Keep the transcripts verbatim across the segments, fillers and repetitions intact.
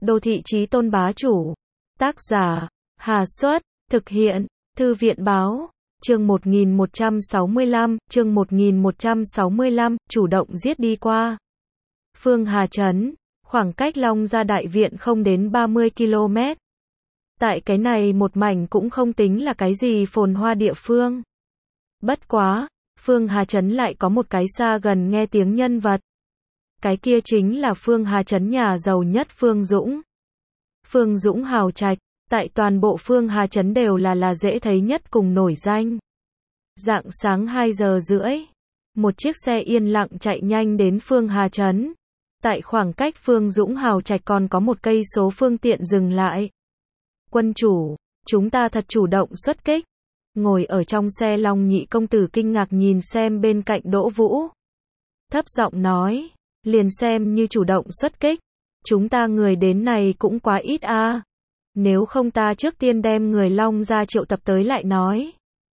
Đô thị chí tôn bá chủ. Tác giả, Hà Xuất, thực hiện, Thư viện Báo. Chương một nghìn một trăm sáu mươi lăm, chương một nghìn một trăm sáu mươi lăm, chủ động giết đi qua. Phương Hà Trấn, khoảng cách Long Gia Đại Viện không đến ba mươi ki lô mét. Tại cái này một mảnh cũng không tính là cái gì phồn hoa địa phương. Bất quá, Phương Hà Trấn lại có một cái xa gần nghe tiếng nhân vật. Cái kia chính là Phương Hà Trấn nhà giàu nhất Phương Dũng. Phương Dũng hào trạch, tại toàn bộ Phương Hà Trấn đều là là dễ thấy nhất cùng nổi danh. Rạng sáng hai giờ rưỡi, một chiếc xe yên lặng chạy nhanh đến Phương Hà Trấn. Tại khoảng cách Phương Dũng hào trạch còn có một cây số phương tiện dừng lại. Quân chủ, chúng ta thật chủ động xuất kích. Ngồi ở trong xe Long Nhị công tử kinh ngạc nhìn xem bên cạnh Đỗ Vũ. Thấp giọng nói, liền xem như chủ động xuất kích. Chúng ta người đến này cũng quá ít a. À. Nếu không ta trước tiên đem người Long gia triệu tập tới lại nói.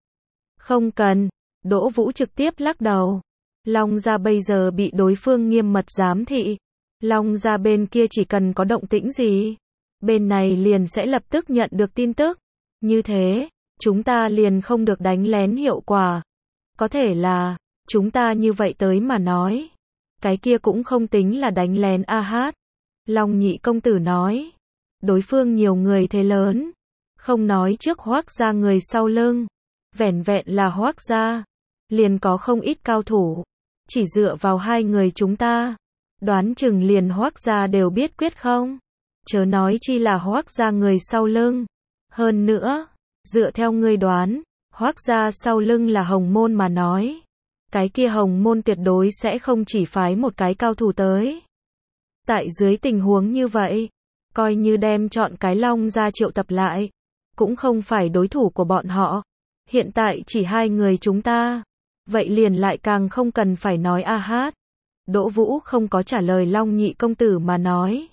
Không cần, Đỗ Vũ trực tiếp lắc đầu. Long gia bây giờ bị đối phương nghiêm mật giám thị. Long gia bên kia chỉ cần có động tĩnh gì, bên này liền sẽ lập tức nhận được tin tức. Như thế, chúng ta liền không được đánh lén hiệu quả. Có thể là, chúng ta như vậy tới mà nói. Cái kia cũng không tính là đánh lén a hát. Long Nhị công tử nói. Đối phương nhiều người thế lớn. Không nói trước Hoác gia người sau lưng. Vẻn vẹn là Hoác gia. Liền có không ít cao thủ. Chỉ dựa vào hai người chúng ta. Đoán chừng liền Hoác gia đều biết quyết không. Chớ nói chi là Hoác gia người sau lưng. Hơn nữa, dựa theo ngươi đoán, Hoác gia sau lưng là Hồng Môn mà nói. Cái kia Hồng Môn tuyệt đối sẽ không chỉ phái một cái cao thủ tới. Tại dưới tình huống như vậy, coi như đem chọn cái Long gia triệu tập lại, cũng không phải đối thủ của bọn họ. Hiện tại chỉ hai người chúng ta, vậy liền lại càng không cần phải nói a hát. Đỗ Vũ không có trả lời Long Nhị công tử mà nói.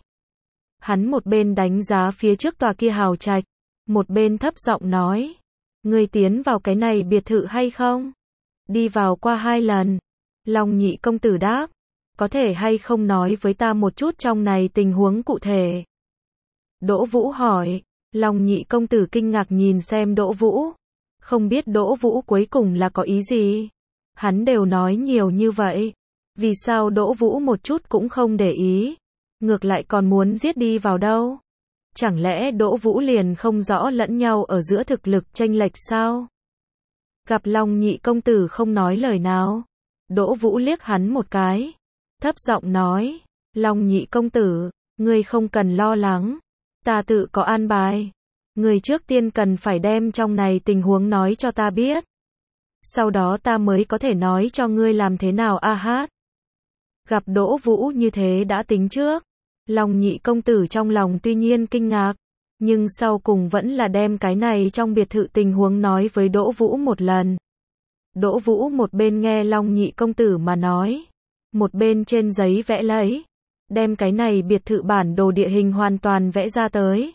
Hắn một bên đánh giá phía trước tòa kia hào trạch, một bên thấp giọng nói, ngươi tiến vào cái này biệt thự hay không? Đi vào qua hai lần. Long Nhị công tử đáp, có thể hay không nói với ta một chút trong này tình huống cụ thể? Đỗ Vũ hỏi. Long Nhị công tử kinh ngạc nhìn xem Đỗ Vũ. Không biết Đỗ Vũ cuối cùng là có ý gì? Hắn đều nói nhiều như vậy. Vì sao Đỗ Vũ một chút cũng không để ý? Ngược lại còn muốn giết đi vào đâu? Chẳng lẽ Đỗ Vũ liền không rõ lẫn nhau ở giữa thực lực chênh lệch sao? Gặp Long Nhị công tử không nói lời nào. Đỗ Vũ liếc hắn một cái. Thấp giọng nói, Long Nhị công tử, ngươi không cần lo lắng. Ta tự có an bài. Ngươi trước tiên cần phải đem trong này tình huống nói cho ta biết. Sau đó ta mới có thể nói cho ngươi làm thế nào a hát. Gặp Đỗ Vũ như thế đã tính trước. Long Nhị công tử trong lòng tuy nhiên kinh ngạc, nhưng sau cùng vẫn là đem cái này trong biệt thự tình huống nói với Đỗ Vũ một lần. Đỗ Vũ một bên nghe Long Nhị công tử mà nói, một bên trên giấy vẽ lấy, đem cái này biệt thự bản đồ địa hình hoàn toàn vẽ ra tới.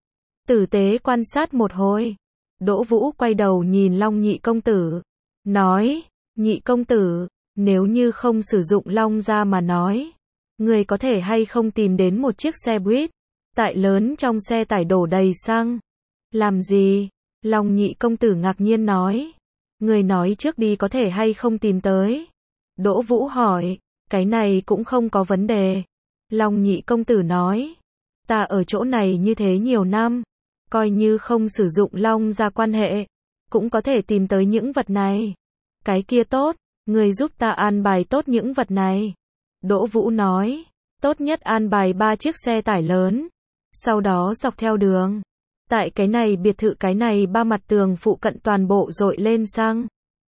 Tử tế quan sát một hồi, Đỗ Vũ quay đầu nhìn Long Nhị công tử, nói, Nhị công tử, nếu như không sử dụng Long gia mà nói, người có thể hay không tìm đến một chiếc xe buýt, tại lớn trong xe tải đổ đầy xăng. Làm gì? Long Nhị công tử ngạc nhiên nói. Người nói trước đi có thể hay không tìm tới. Đỗ Vũ hỏi, cái này cũng không có vấn đề. Long Nhị công tử nói, ta ở chỗ này như thế nhiều năm, coi như không sử dụng Long gia quan hệ, cũng có thể tìm tới những vật này. Cái kia tốt, người giúp ta an bài tốt những vật này. Đỗ Vũ nói, tốt nhất an bài ba chiếc xe tải lớn, sau đó dọc theo đường. Tại cái này biệt thự cái này ba mặt tường phụ cận toàn bộ dội lên xăng.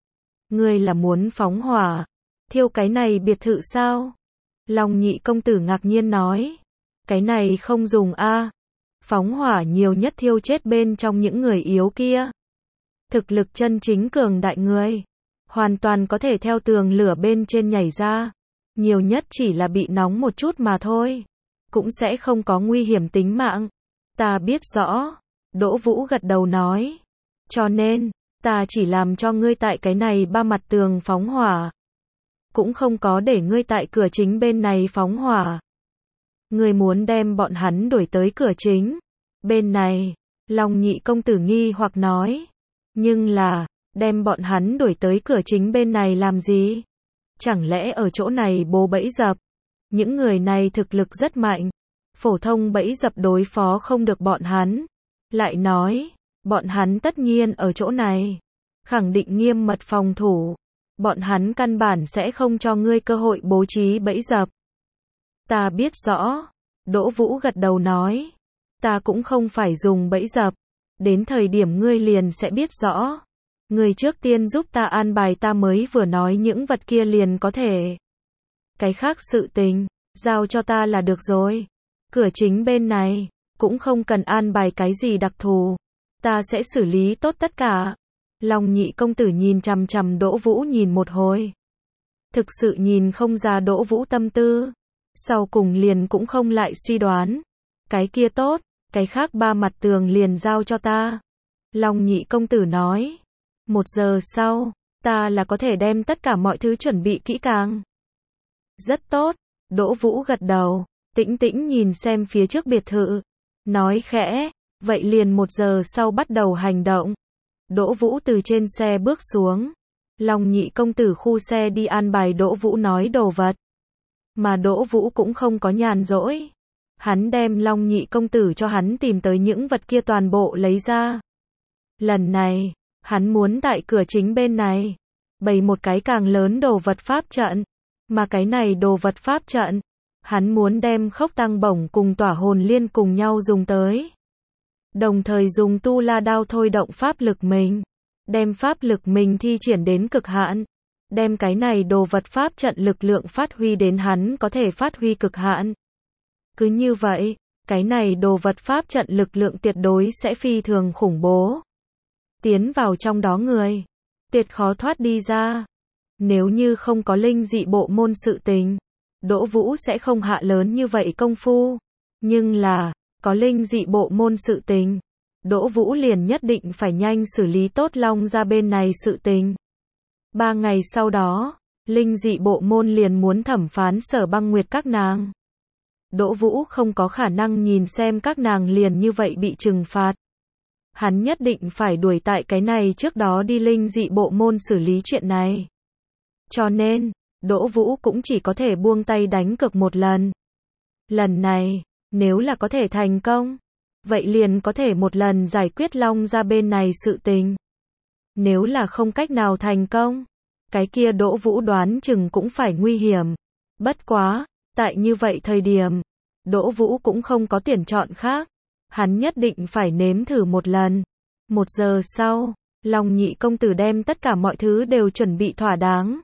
Ngươi là muốn phóng hỏa, thiêu cái này biệt thự sao? Long Nhị công tử ngạc nhiên nói, cái này không dùng a. À. Phóng hỏa nhiều nhất thiêu chết bên trong những người yếu kia. Thực lực chân chính cường đại người, hoàn toàn có thể theo tường lửa bên trên nhảy ra. Nhiều nhất chỉ là bị nóng một chút mà thôi. Cũng sẽ không có nguy hiểm tính mạng. Ta biết rõ. Đỗ Vũ gật đầu nói. Cho nên, ta chỉ làm cho ngươi tại cái này ba mặt tường phóng hỏa. Cũng không có để ngươi tại cửa chính bên này phóng hỏa. Ngươi muốn đem bọn hắn đuổi tới cửa chính. Bên này, Long nhị công tử nghi hoặc nói. Nhưng là, đem bọn hắn đuổi tới cửa chính bên này làm gì? Chẳng lẽ ở chỗ này bố bẫy dập? Những người này thực lực rất mạnh. Phổ thông bẫy dập đối phó không được bọn hắn. Lại nói, bọn hắn tất nhiên ở chỗ này. Khẳng định nghiêm mật phòng thủ. Bọn hắn căn bản sẽ không cho ngươi cơ hội bố trí bẫy dập. Ta biết rõ. Đỗ Vũ gật đầu nói. Ta cũng không phải dùng bẫy dập. Đến thời điểm ngươi liền sẽ biết rõ. Ngươi trước tiên giúp ta an bài ta mới vừa nói những vật kia liền có thể. Cái khác sự tình, giao cho ta là được rồi. Cửa chính bên này, cũng không cần an bài cái gì đặc thù. Ta sẽ xử lý tốt tất cả. Long nhị công tử nhìn chằm chằm Đỗ Vũ nhìn một hồi. Thực sự nhìn không ra Đỗ Vũ tâm tư. Sau cùng liền cũng không lại suy đoán. Cái kia tốt, cái khác ba mặt tường liền giao cho ta. Long nhị công tử nói. Một giờ sau, ta là có thể đem tất cả mọi thứ chuẩn bị kỹ càng. Rất tốt, Đỗ Vũ gật đầu, tĩnh tĩnh nhìn xem phía trước biệt thự. Nói khẽ, vậy liền một giờ sau bắt đầu hành động. Đỗ Vũ từ trên xe bước xuống. Long nhị công tử khu xe đi an bài Đỗ Vũ nói đồ vật. Mà Đỗ Vũ cũng không có nhàn rỗi. Hắn đem Long nhị công tử cho hắn tìm tới những vật kia toàn bộ lấy ra. Lần này, hắn muốn tại cửa chính bên này bày một cái càng lớn đồ vật pháp trận. Mà cái này đồ vật pháp trận, hắn muốn đem khốc tăng bổng cùng tỏa hồn liên cùng nhau dùng tới. Đồng thời dùng tu la đao thôi động pháp lực mình. Đem pháp lực mình thi triển đến cực hạn. Đem cái này đồ vật pháp trận lực lượng phát huy đến hắn có thể phát huy cực hạn. Cứ như vậy, cái này đồ vật pháp trận lực lượng tuyệt đối sẽ phi thường khủng bố. Tiến vào trong đó người, tuyệt khó thoát đi ra. Nếu như không có linh dị bộ môn sự tình, Đỗ Vũ sẽ không hạ lớn như vậy công phu. Nhưng là, có linh dị bộ môn sự tình, Đỗ Vũ liền nhất định phải nhanh xử lý tốt Long ra bên này sự tình. Ba ngày sau đó, linh dị bộ môn liền muốn thẩm phán Sở Băng Nguyệt các nàng. Đỗ Vũ không có khả năng nhìn xem các nàng liền như vậy bị trừng phạt. Hắn nhất định phải đuổi tại cái này trước đó đi linh dị bộ môn xử lý chuyện này. Cho nên, Đỗ Vũ cũng chỉ có thể buông tay đánh cược một lần. Lần này, nếu là có thể thành công, vậy liền có thể một lần giải quyết Long ra bên này sự tình. Nếu là không cách nào thành công, cái kia Đỗ Vũ đoán chừng cũng phải nguy hiểm. Bất quá, tại như vậy thời điểm, Đỗ Vũ cũng không có tuyển chọn khác. Hắn nhất định phải nếm thử một lần. Một giờ sau, Long nhị công tử đem tất cả mọi thứ đều chuẩn bị thỏa đáng.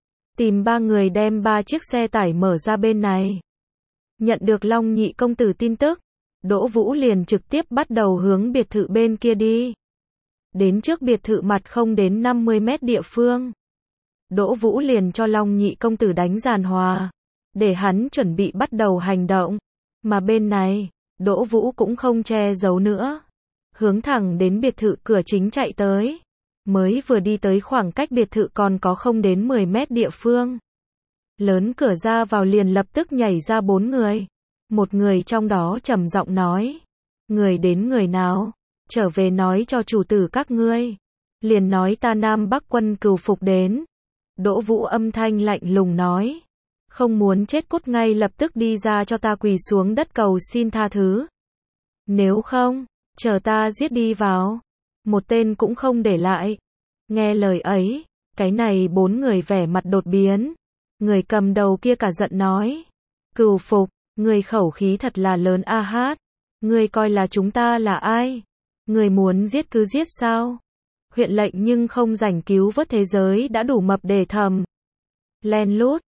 Tìm ba người đem ba chiếc xe tải mở ra bên này. Nhận được Long nhị công tử tin tức, Đỗ Vũ liền trực tiếp bắt đầu hướng biệt thự bên kia đi. Đến trước biệt thự mặt không đến năm mươi mét địa phương. Đỗ Vũ liền cho Long nhị công tử đánh giàn hòa, để hắn chuẩn bị bắt đầu hành động. Mà bên này, Đỗ Vũ cũng không che giấu nữa. Hướng thẳng đến biệt thự cửa chính chạy tới. Mới vừa đi tới khoảng cách biệt thự còn có không đến mười mét địa phương. Lớn cửa ra vào liền lập tức nhảy ra bốn người. Một người trong đó trầm giọng nói. Người đến người nào? Trở về nói cho chủ tử các ngươi. Liền nói ta Nam Bắc quân cừu phục đến. Đỗ Vũ âm thanh lạnh lùng nói. Không muốn chết cút ngay lập tức đi ra cho ta quỳ xuống đất cầu xin tha thứ. Nếu không, chờ ta giết đi vào. Một tên cũng không để lại. Nghe lời ấy, cái này bốn người vẻ mặt đột biến. Người cầm đầu kia cả giận nói. Cừu phục, người khẩu khí thật là lớn a hát. Người coi là chúng ta là ai? Người muốn giết cứ giết sao? Huyện lệnh nhưng không rảnh cứu vớt thế giới đã đủ mập để thầm. Len lút,